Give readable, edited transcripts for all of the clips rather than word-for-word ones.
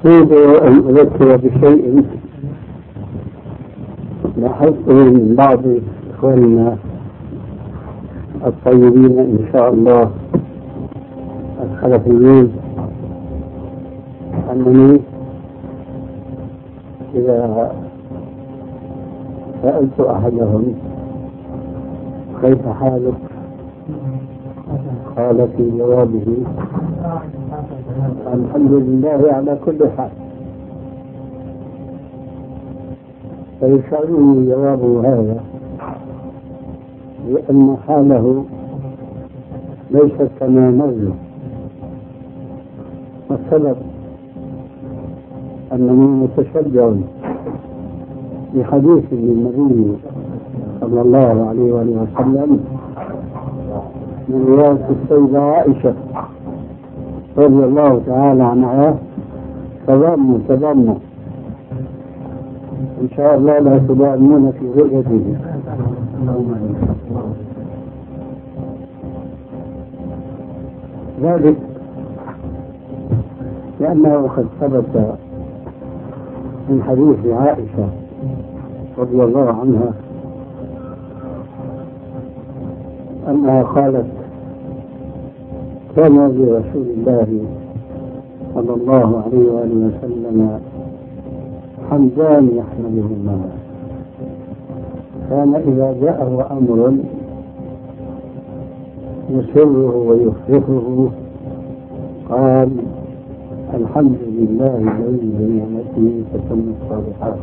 أريد أن أذكر بشيء لاحظته من بعض إخواننا الطيبين إن شاء الله الخلفيين، أنني إذا سألت أحدهم كيف حالك قال في جوابه الحمد لله على كل حال، فيشعرني جوابه هذا بأن حاله ليست كما نرجو. والسبب أنني متشجع بحديث للنبي صلى الله عليه وآله وسلم من رواية السيدة عائشة رضي الله تعالى عنها: تضاموا إن شاء الله لا تضامون في رؤيته. ذلك لأنه قد ثبت من حديث عائشة رضي الله عنها أنها قالت: كان لرسول الله صلى الله عليه وآله وسلم حمدان يحملهما، كان إذا جاءه أمر يسره ويفرحه قال: الحمد لله الذي بنعمته تتم الصالحات.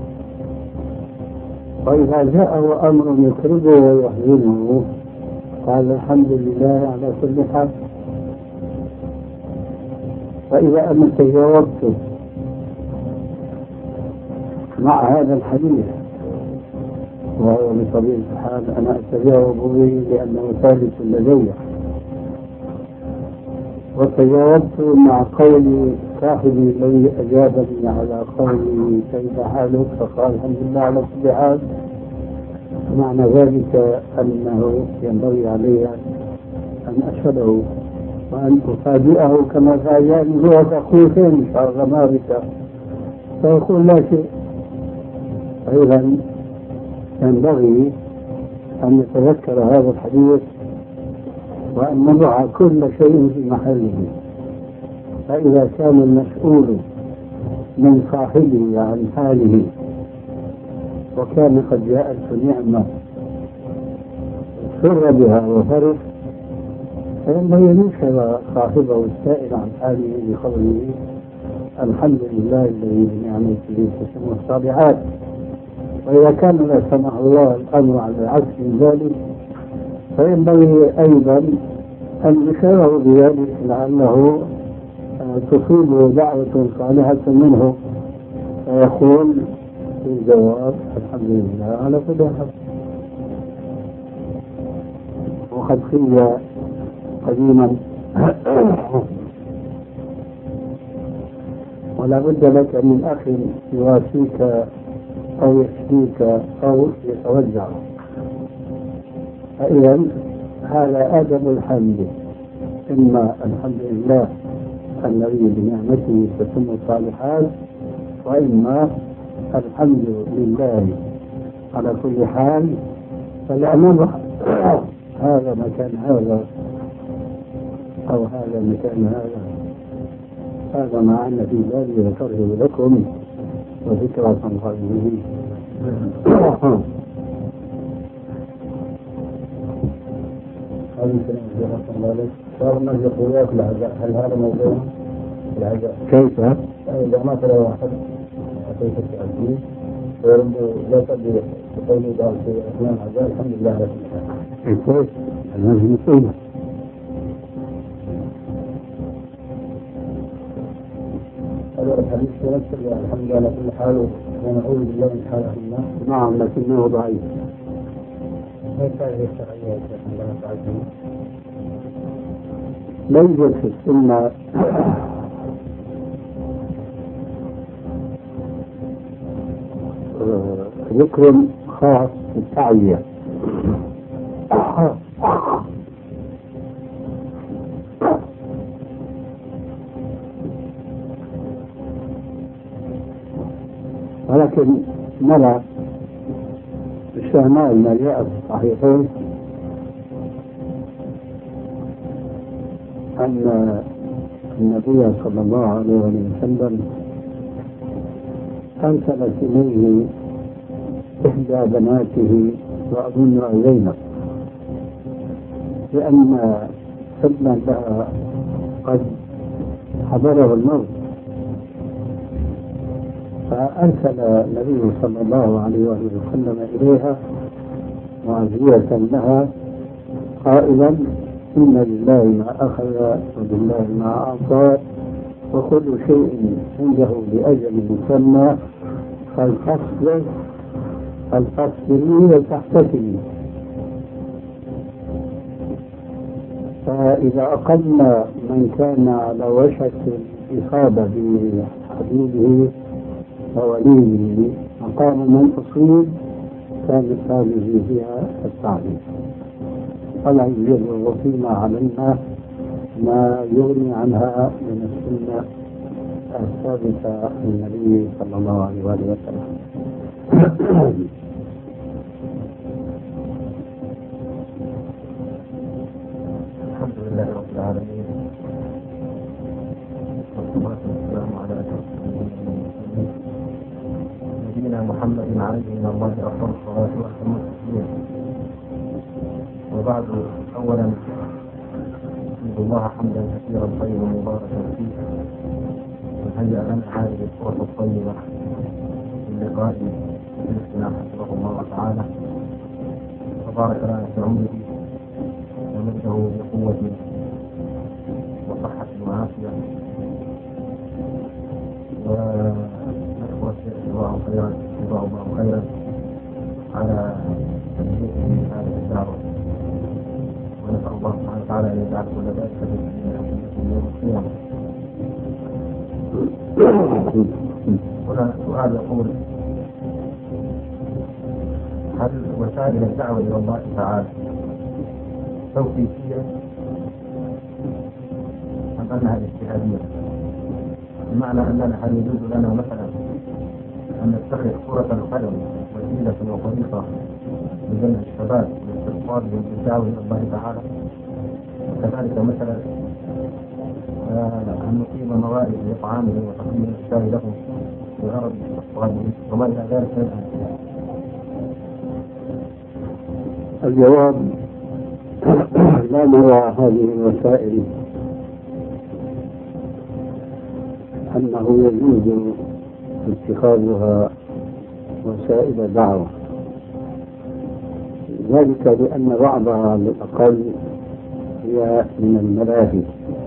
وإذا جاءه أمر يكربه ويحزنه قال: الحمد لله على كل حال. فإذا أنت جاوبت مع هذا الحديث، وهو بطبيعة الحال أنا أتجاوب به لأنه ثابت لدي، وتجاوبت مع قول صاحبي الذي أجابني على قولي كيف حالك فقال الحمد لله على كل حال، معنى ذلك أنه ينبغي علي أن أشهده وأن أفاجئه كما فاجأني هو تقول فين إن شاء الله ما بك، فيقول لا شيء. أيضا ينبغي أن نتذكر هذا الحديث وأن نضع كل شيء في محله. فإذا كان المسؤول من صاحبه عن حاله وكان قد جاءت نعمة سر بها وفرح، فإنه ينشر صاحبه السائل عن حاله بقوله: الحمد لله الذي بنعمته تتم الصالحات. وإذا كان لا سمح الله الأمر على العكس من ذلك، فينبغي أيضا أن يشعره بذلك لعله تصيبه دعوة صالحة منه، فيقول في الجواب: الحمد لله على كل حال. وقد قيل قديما: ولا بد لك من أخ يواسيك أو يشفيك أو يتوجع. فإذا هذا آدم الحمد، إما الحمد لله الذي بنعمته تتم الصالحات، وإما الحمد لله على كل حال. فلأنه هذا مكان هذا أو هذا مكان هذا ما أن في ذلك ذكره لكم وذكرى صنفه. صار يقولون العزاء، هل هذا موضوع العزاء؟ كيف؟ إذا مات له واحد أعطيك التأكيد ويرد لا تقدر تقول له في أثناء العزاء الحمد لله على كل حال. كويس، هذه مصيبة. هذا الحديث يذكر الحمد لله على كل حال ونعوذ بالله من حال أهل النار. نعم، لكنه ضعيف. كيف هذه الشرعية عندما تعزم؟ لا يوجد في السنة ذكر خاص بالتعزية. لكن نرى الشهماء المليئة الصحيحين أن النبي صلى الله عليه وسلم أرسلت إليه إحدى بناته وأظنها زينب، لأن ابنا لها قد حضره الموت، فأرسل النبي صلى الله عليه وسلم إليها معزية لها قائلا: إن لله ما أخذ ولله ما أعطى وكل شيء عنده لأجل مسمى فلتصبري وتحتسبي. فإذا أقمنا من كان على وشك الإصابة بحبيبه ووليه مقام من أصيب كانت هذه فيها التعليم. فلا يجوز فيما علمنا ما يغني عنها من السنة الثابتة عن النبي صلى الله عليه وسلم. الحمد لله رب العالمين، والصلاة والسلام على أشرف المرسلين نبينا محمد عليه من الله أفضل الصلاة وأتم التسليم. وبعد، أولا أحمد الله حمدا كثيرا طيبا مباركا فيه، وهيأ لنا هذه الفرص الطيبة للقاء بشيخنا حفظه الله تعالى، وبارك لنا في عمره ومده بقوة وصحة وعافية، ونشكر الشيخ جزاه الله خيرا على تشريفه هذه الدعوة، ونسأل الله سبحانه وتعالى أن يجعل كل ذلك في يوم القيامة. هنا سؤال يقول: هل وسائل الدعوة إلى الله تعالى توقيفية أم أنها اجتهادية؟ بمعنى أننا هل يجوز لنا مثلا أن نتخذ كرة القدم وسيلة وطريقة لجمع الشباب واستقطابهم بالدعوة إلى الله تعالى، وكذلك مثلا أن نقيم موائد لإطعامهم وتقديم الشاي لهم بغرض استقطابهم وما إلى ذلك؟ الجواب: لا نرى هذه الوسائل أنه يجوز اتخاذها وسائل دعوة، ذلك لأن بعضها على الأقل هي من الملاهي،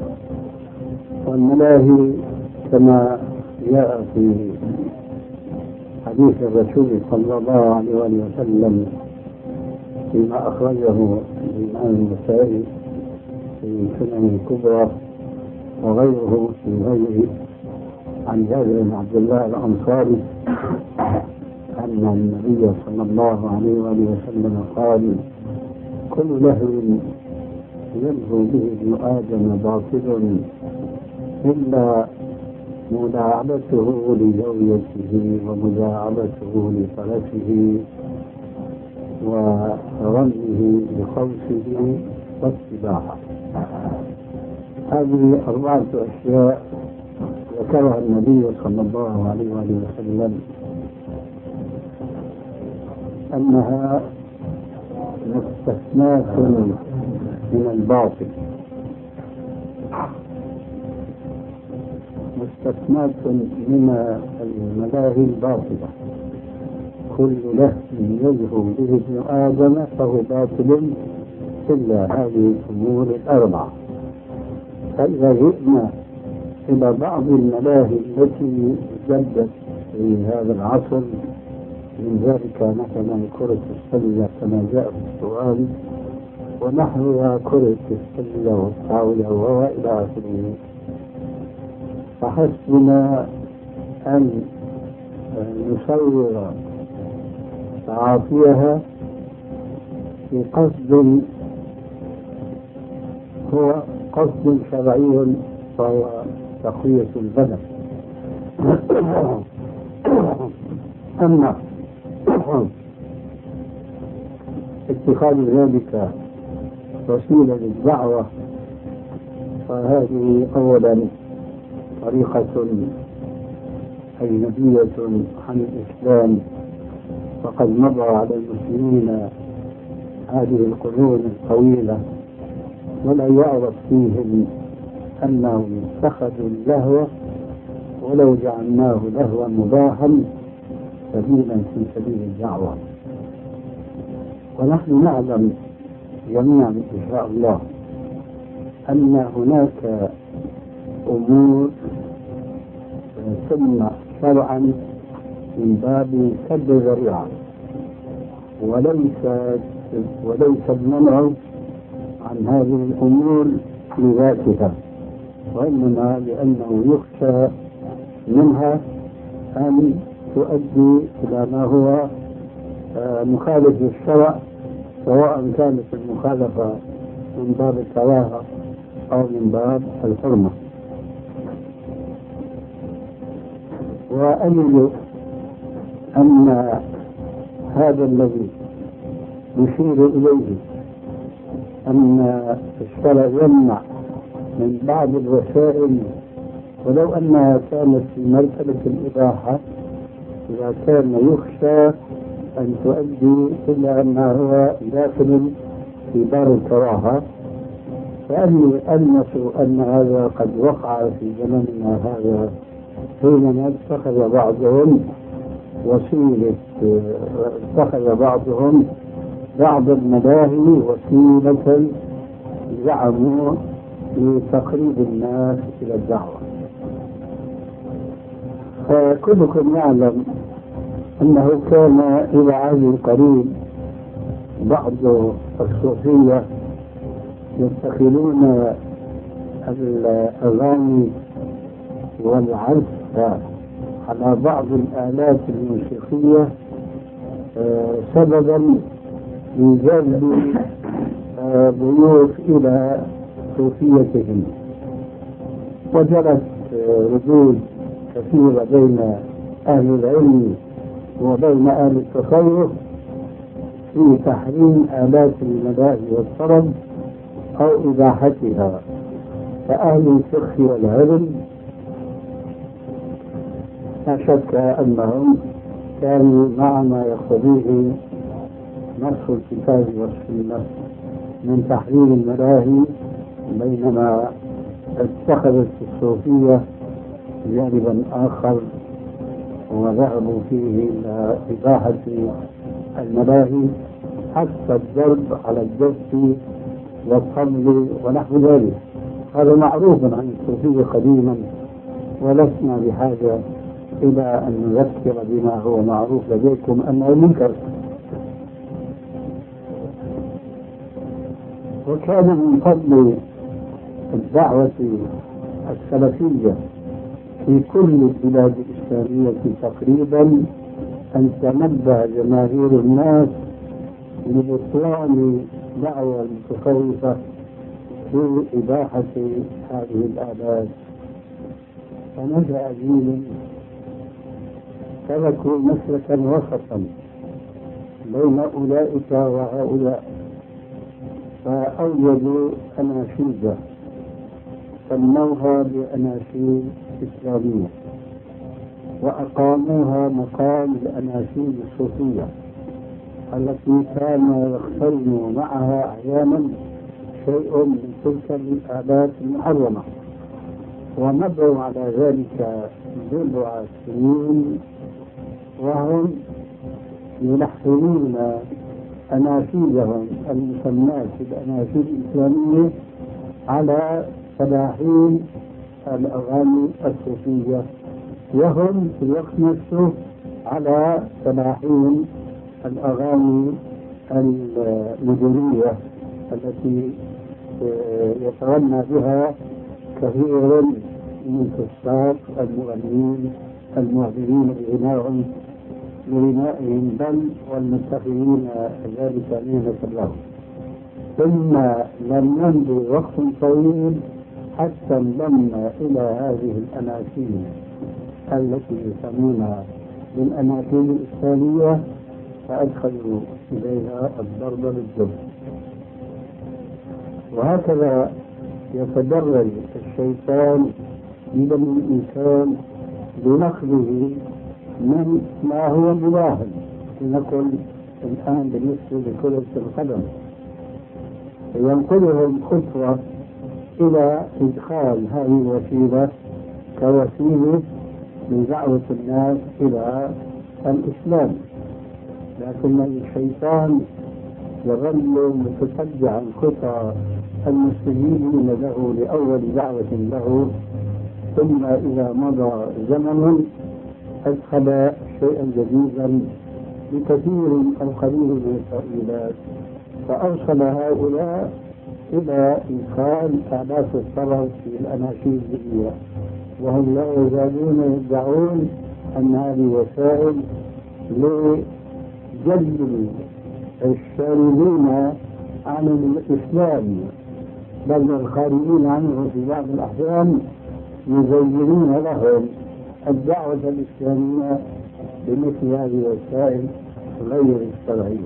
والملاهي كما جاء في حديث الرسول صلى الله عليه وسلم فيما أخرجه الإمام النسائي في سنن الكبرى وغيره في غيره عن جابر بن عبد الله الأنصاري أن النبي صلى الله عليه وسلم قال: كل لهو يلهو به ابن آدم باطل إلا ملاعبته لزوجته ومداعبته لفرسه ورميه بخوفه والسباحة. هذه 4 أشياء ذكرها النبي صلى الله عليه وسلم أنها مستثناة من الباطل، مستثناة من الملاهي الباطلة. كل لهو يلهو به ابن آدم فهو باطل إلا هذه الأمور 4. فإذا جئنا إلى بعض الملاهي التي جدت في هذا العصر، من ذلك مثلا كرة السلة كما جاء في السؤال، ونحوها كرة السلة والطاولة وإلى آخره، فحسبنا أن نصور تعاطيها في قصد هو قصد شرعي وهو تقوية البدن. أما اتخاذ ذلك وسيلة للدعوة فهذه أولا طريقة أجنبية عن الإسلام، وقد مضى على المسلمين هذه القرون الطويلة ولا يعرف فيهم أنهم اتخذوا اللهو ولو جعلناه لهوا مباحا سبيلا في سبيل الدعوة. ونحن نعلم جميعا إن شاء الله أن هناك أمور تمنع شرعا من باب سد الذريعة، وليس المنع عن هذه الأمور لذاتها، وإنما لأنه يخشى منها أن تؤدي إلى ما هو مخالف للشرع، سواء كانت المخالفة من باب الكراهة أو من باب الحرمة. وأجد أن هذا الذي نشير إليه أن الشرع يمنع من بعض الوسائل ولو أنها كانت في مرتبة الإباحة، إذا كان يخشى أن تؤدي إلى أنه هو داخل في باب الكراهة، فأني ألمس أن هذا قد وقع في زمننا هذا، حينما اتخذ بعضهم بعض الملاهي وسيلة زعموا لتقريب الناس إلى الدعوة. فكلكم يعلم أنه كان إلى عهد قريب بعض الصوفية يتخذون الأغاني والعزف على بعض الآلات الموسيقية سببا لجلب ضيوف إلى صوفيتهم، وجرت ردود كثيرة بين أهل العلم وبين أهل التصوف في تحريم آلات الملاهي والطرب أو إباحتها. فأهل الفقه والعلم لا شك أنهم كانوا مع ما يقتضيه نص الكتاب والسنة من تحريم الملاهي، بينما اتخذت الصوفية جانبا آخر وذهبوا فيه إلى إباحة الملاهي حتى الضرب على الدف والطبل ونحو ذلك. هذا معروف عن الصوفية قديما، ولسنا بحاجة إلى أن نذكر بما هو معروف لديكم أنه منكر. وكان من فضل الدعوة السلفية في كل البلاد الإسلامية تقريبا أن تنبه جماهير الناس لبطلان دعوة المتصوفة في إباحة هذه الآلات. فنجا جيل تركوا مسلكا وسطا بين أولئك وهؤلاء، فأوجدوا أناشيد سموها بأناشيد إسلامية وأقاموها مقام الأناشيد الصوفية التي كان يقترن معها أحيانا شيء من تلك الآلات المحرمة، ومضوا على ذلك بضع سنين وهم يلحنون أناشيدهم المسماة بالأناشيد الإسلامية على تلاحين الأغاني الصوفية، وهم في الوقت نفسه على تلاحين الأغاني المدنية التي يتغنى بها كثير من فساق المغنين المعجبين بغنائهم بل والمتخذين ذلك مهنة لهم. ثم لم يمضي وقت طويل حتى انضم إلى هذه الأناشيد التي يسمونها بالأناشيد الإسلامية فأدخلوا إليها الضرب بالدب. وهكذا يتدرج الشيطان إلى الإنسان بنقله من ما هو مباح. لنقل الآن بالنسبة لكرة القدم ينقلهم خطوة إلى إدخال هذه الوسيلة كوسيلة لدعوة الناس إلى الإسلام، لكن الشيطان يظل متتبعا خطى المستجيبين له لأول دعوة له، ثم إذا مضى زمن أدخل شيئا جديدا بكثير أو قليل من التأويلات، فأوصل هؤلاء إلى إدخال آلاف الطرف في الأناشيد الدينية، وهم لا يزالون يدعون أن هذه وسائل لجلب الشاردين عن الإسلام، بل الخارجين عنه في بعض الأحيان يزينون لهم الدعوة الإسلامية بمثل هذه الوسائل غير الشرعية.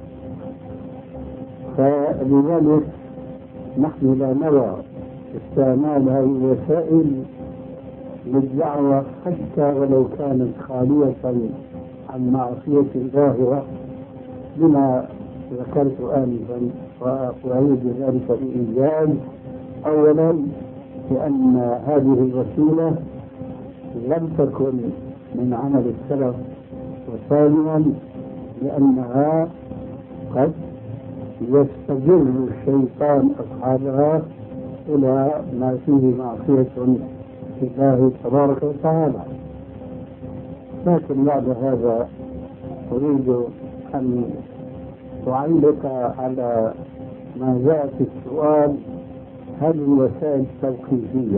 فلذلك نحن لا نرى استعمال هذه الوسائل للدعوة حتى ولو كانت خالية عن معصية ظاهرة بما ذكرت آنفا، وأعيد ذلك بإيجاز. أولا لأن هذه الوسيلة لم تكن من عمل السلف، وثانيا لأنها قد يستجر الشيطان أصحابها إلى ما فيه معصية لله تبارك وتعالى. لكن بعد هذا أريد أن أعلق على ما جاء في السؤال: هل الوسائل توقيفية؟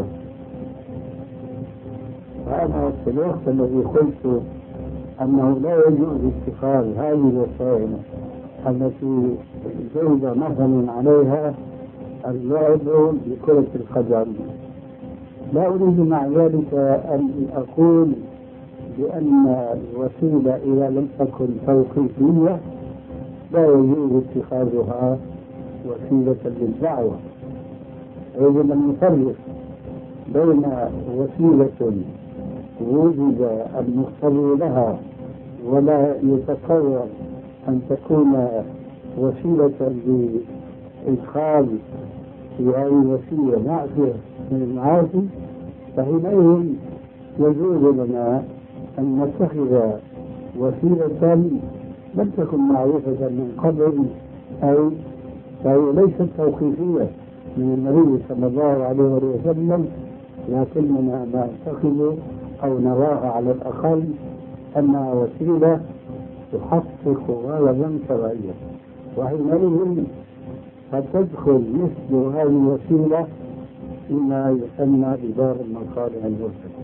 فأنا في الوقت الذي قلت أنه لا يجوز اتخاذ هذه الوسائل التي جوز مثلا عليها اللعب بكرة القدم، لا أريد مع ذلك أن أقول بأن الوسيلة إذا لم تكن توقيفية لا يجوز اتخاذها وسيلة للدعوة. يجب أن نفرق بين وسيلة وجد المقتضي لها ولا يتصور أن تكون وسيلة لإدخال في هذه الوسيلة معصية من المعاصي، فحينئذ يجوز لنا أن نتخذ وسيلة لم تكن معروفة من قبل، أو فهي ليست توقيفية من النبي صلى الله عليه وسلم، لكننا نعتقد أو نراها على الأقل أنها وسيلة تحقق غرضا شرعيا، وحينئذ قد تدخل مثل هذه الوسيلة فيما يسمى بدار المصالح المرسلة.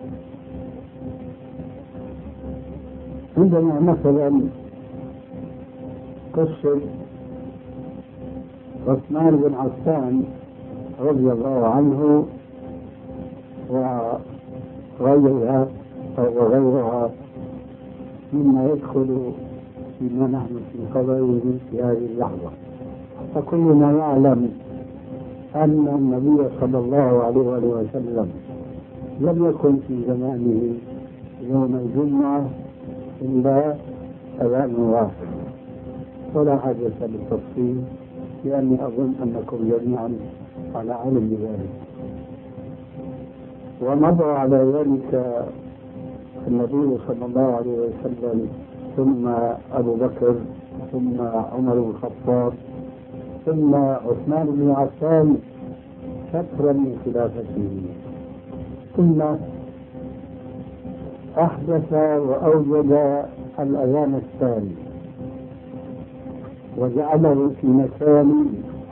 عندنا مثلا قصة عثمان بن عفان رضي الله عنه وغيرها مما يدخل فيما نحن في قضائه في هذه اللحظة. فكلنا يعلم أن النبي صلى الله عليه وسلم لم يكن في زمانه يوم الجمعة إلا أذان واحد، ولا حاجة للتفصيل لأني أظن أنكم جميعا على علم بذلك. ومضى على ذلك النبي صلى الله عليه وسلم، ثم أبو بكر، ثم عمر بن الخطاب، ثم عثمان بن عفان فترة من خلافته، ثم أحدث وأوجد الأذان الثاني وجعله في مكان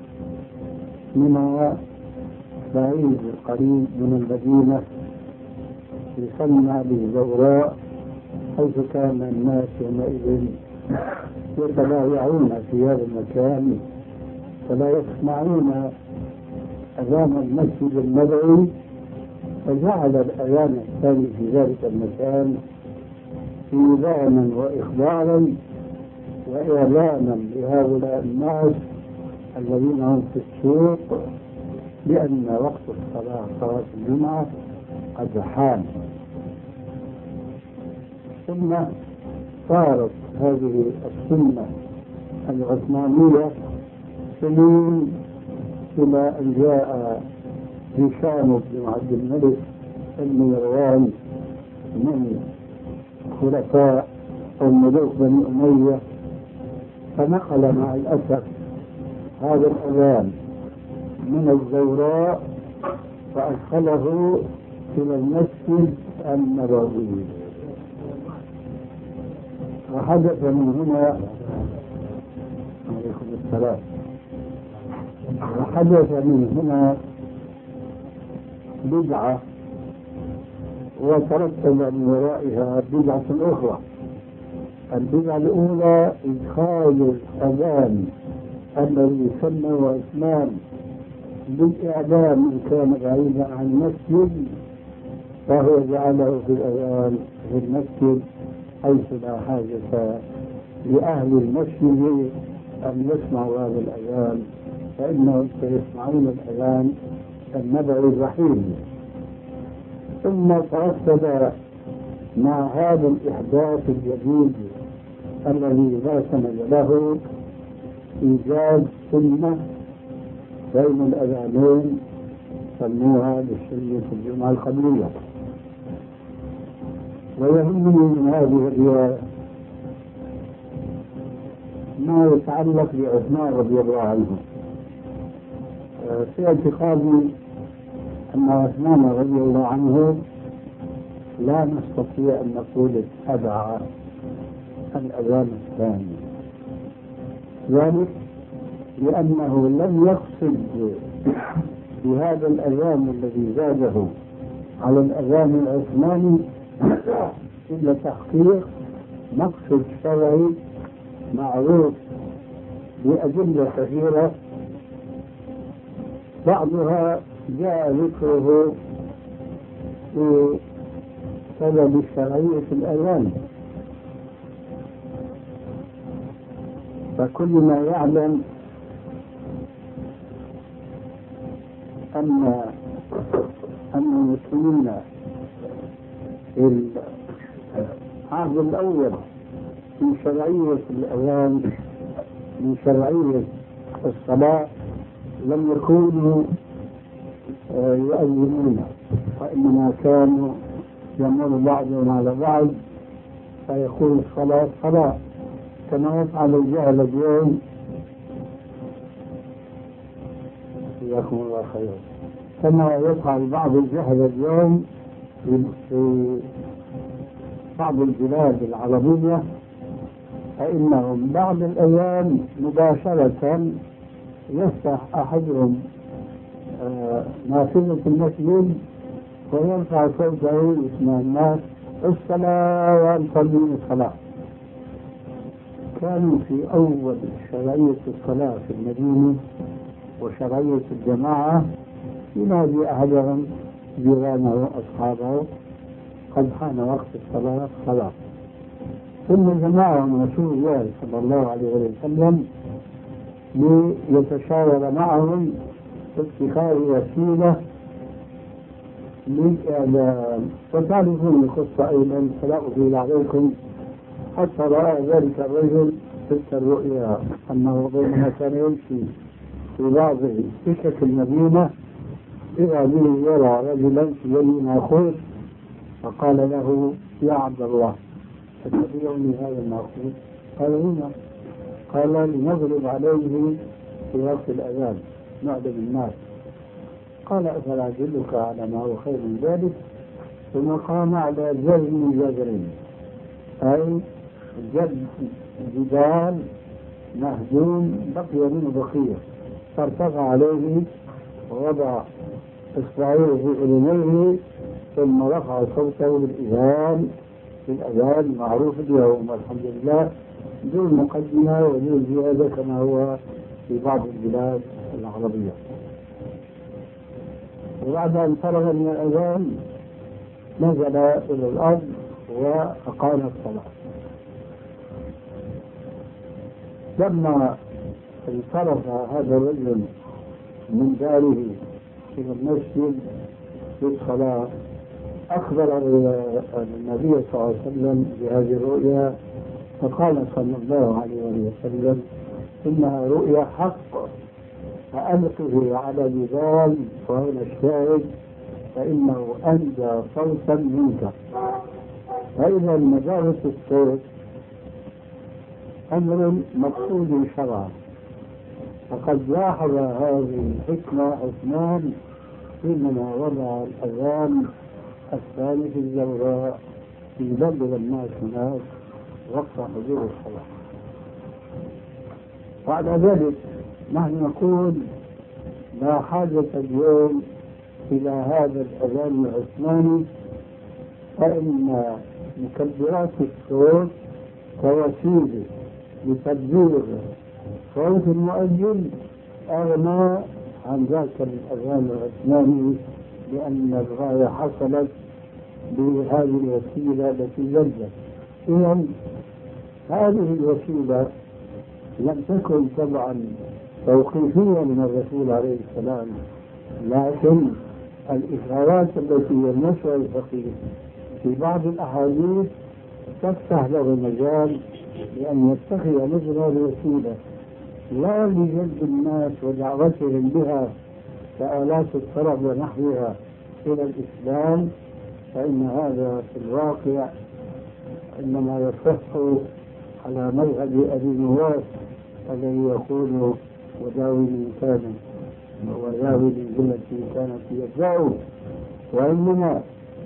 من بعيد قريب من المدينة يسمى بالزوراء، حيث كان الناس يومئذ يتبايعون في هذا المكان فلا يسمعون أذان المسجد النبوي، فجعل الأذان الثاني في ذلك المكان إيذانا وإخبارا وإعلانا لهؤلاء الناس الذين هم في السوق بأن وقت الصلاة صلاة الجمعة قد حان. ثم صارت هذه السنة العثمانية سنين إلى أن جاء هشام بن عبد الملك بن مروان من خلفاء الملوك بني أمية، فنقل مع الأسف هذا الأذان من الزوراء فأدخله إلى المسجد النبوي، وحدث من هنا عليكم السلام وحدث من هنا بدعة وترتب من ورائها بدعة أخرى. البدعة الأولى إدخال الأذان الذي سمى إسلام بالإعلام من كان بعيدا عن المسجد، فهو جعله في الأذان في المسجد حيث لا حاجة لأهل المسجد أن يسمعوا هذا الأذان، فإنهم سيسمعون الأذان النبوي الرحيم. ثم ترتب مع هذا الإحداث الجديد الذي لا سند له إيجاد سنة بين الأذانين سموها بالسنة الجمعة القبلية. ويهمني من هذه الرواية ما يتعلق بعثمان رضي الله عنه. في اعتقادي أن عثمان رضي الله عنه لا نستطيع أن نقول اتبع الأذان الثاني، ذلك لأنه لم يقصد بهذا الأذان الذي زاده على الأذان العثماني إلا تحقيق مقصد شرعي معروف بأدلة كثيرة، بعضها جاء ذكره بسبب الشرعية في الأذان، فكل ما يعلم أن المسلمين في العهد الأول من شرعية الأذان من شرعية الصلاة لم يكونوا يؤذنون، وإنما كانوا يمر بعضهم على بعض فيقول الصلاة صلاة، كما يفعل الجهل اليوم جزاكم الله خيرا، كما يفعل بعض الجهل اليوم في بعض البلاد العربية، فإنهم بعد الأذان مباشرة يفتح أحدهم نافذة المسجد ويرفع صوته يسمع الناس الصلاة ويصلي الصلاة. كانوا في أول شرعية الصلاة في المدينة وشرعية الجماعة ينادي أحدهم جيرانه وأصحابه قد حان وقت الصلاة صلاة، ثم جمعهم رسول الله صلى الله عليه وسلم ليتشاور معهم في اتخاذ وسيلة للإعلام. وتعرفون القصة أيضا فلا أطيل عليكم، حتى رأى ذلك الرجل تلك الرؤيا أنه بينما كان يمشي في بعض سكك المدينة إذا به يرى رجلا في يده مأخوذ، فقال له يا عبد الله تتبعني هذا المأخوذ؟ قال هنا، قال لنضرب عليه في وقت الأذان نعدم الناس. قال أفلا أدلك على ما هو خير من ذلك؟ ثم قام على جذر أي جدار مهدوم بقي منه بقية، فارتفع عليه ووضع إصبعيه في أذنيه ثم رفع صوته بالإذان في الأذان المعروف اليوم والحمد لله دون مقدمة ودون زيادة كما هو في بعض البلاد العربية. وبعد أن فرغ من الأذان نزل إلى الأرض وأقام الصلاة. لما انصرف هذا الرجل من داره إلى المسجد للصلاة أخبر النبي صلى الله عليه وسلم بهذه الرؤيا، فقال صلى الله عليه وسلم: إنها رؤيا حق، فألقه على بلال وهنا الشاهد، فإنه أندى صوتا منك. فإذا نجارة الصوت أمر مقصود شرعا، فقد لاحظ هذه الحكمة عثمان حينما وضع الأذان الثاني في الزوراء ليبلغ الناس هناك وقت حضور الصلاة. بعد ذلك نحن نقول لا حاجة اليوم إلى هذا الأذان العثماني، فإن مكبرات الصوت كوسيلة لتبليغ صوت المؤذن أغنى عن ذاك الأذان العثماني، لأن الغاية حصلت بهذه الوسيلة التي نزلت. إذن هذه الوسيلة لم تكن طبعا توقيفية من الرسول عليه السلام، لكن الإشارات التي يلمسها الفقيه في بعض الأحاديث تفتح له المجال لأن يتخذ مثل هذه الوسيلة لا لجلب الناس ودعوتهم بها كآلات الطرب ونحوها إلى الإسلام، فإن هذا في الواقع إنما يصح على مذهب أبي نواس الذي يقول: وداوي الإنسان وداوي التي كانت يدعو، وإنما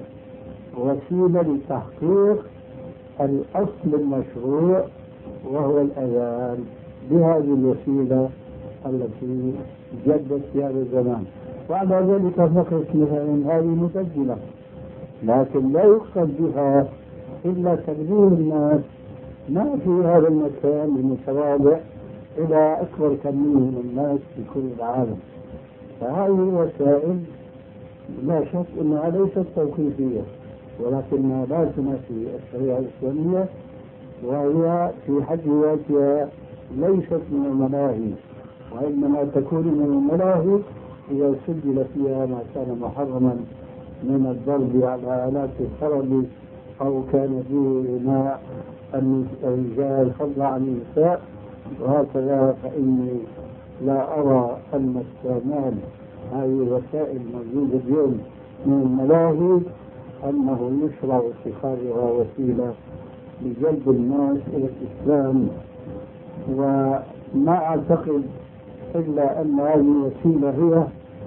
وسيلة لتحقيق الأصل المشروع وهو الأذان بهذه الوسيلة التي جدت في هذا الزمان. بعد ذلك فقط مثلا هذه مسجلة، لكن لا يقصد بها إلا تبليغ الناس ما في هذا المكان المتواضع إلى أكبر كمية من الناس في كل العالم. فهذه الوسائل لا شك أنها ليست توقيفية، ولكنها لا تنافي الشريعة الإسلامية، وهي في حد ذاتها ليست من الملاهي، وإنما تكون من الملاهي إذا سجل فيها ما كان محرما من الضرب على آلات الطرب، أو كان فيه إيماء الرجال فضلا عن النساء، وهكذا. فإني لا أرى أن استعمال هذه الوسائل الموجودة اليوم من الملاهي أنه يشرع اتخاذها وسيلة لجلب الناس إلى الإسلام. وما أعتقد إلا أن هذه الوسيلة هي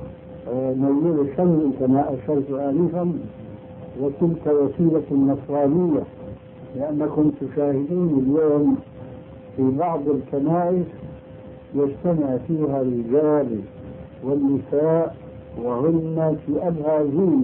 نيل شر كما أشرت آنفا، وتلك وسيلة نصرانية، لأنكم تشاهدون اليوم في بعض الكنائس يجتمع فيها الرجال والنساء وهن في أبهى زينة،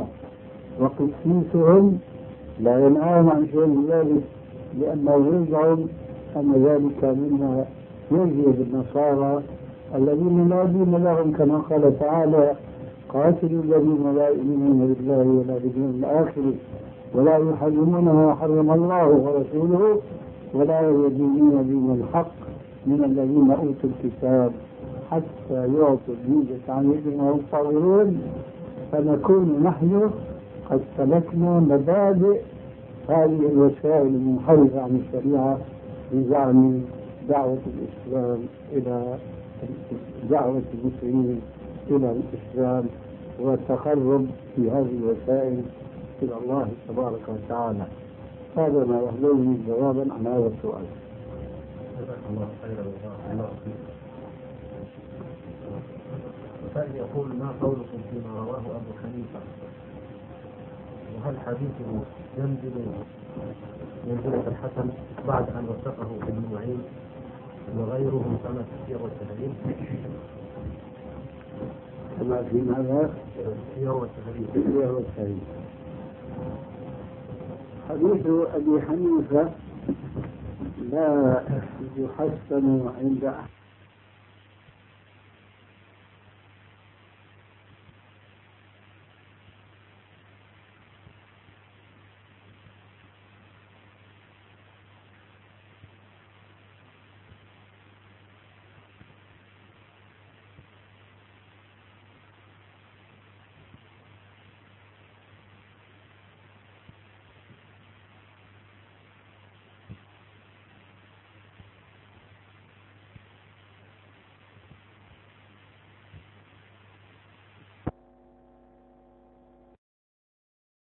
وقسيسهم لا ينهاهم عن شيء من ذلك، لأنه يزعم أن ذلك مما يجري بالنصارى الذين لا دين لهم، كما قال تعالى: قاتلوا الذين لا يؤمنون بالله ولا باليوم الآخر ولا يحرمون ما حرم الله ورسوله ولا يدينون دين الحق من الذين أوتوا الكتاب حتى يعطوا الجزية عن يد وهم صاغرون. فنكون نحن قد سلكنا مبادئ هذه الوسائل المنحرفة عن الشريعة بزعم دعوة الإسلام إلى دعوة المسلمين إلى الإسلام والتقرب في هذه الوسائل إلى الله تبارك وتعالى. هذا ما يحضرني جوابا عن هذا السؤال. جزاك الله خيرا وبارك الله فيك. وسائل يقول: ما قولكم فيما رواه أبو حنيفة؟ وهل حديثه ينزل منزلة الحسن بعد أن وثقه ابن معين وغيره كما في السير والتهذيب؟ كما في ماذا؟ السير والتهذيب. حديث أبي حنيفة لا يحسن عند أحد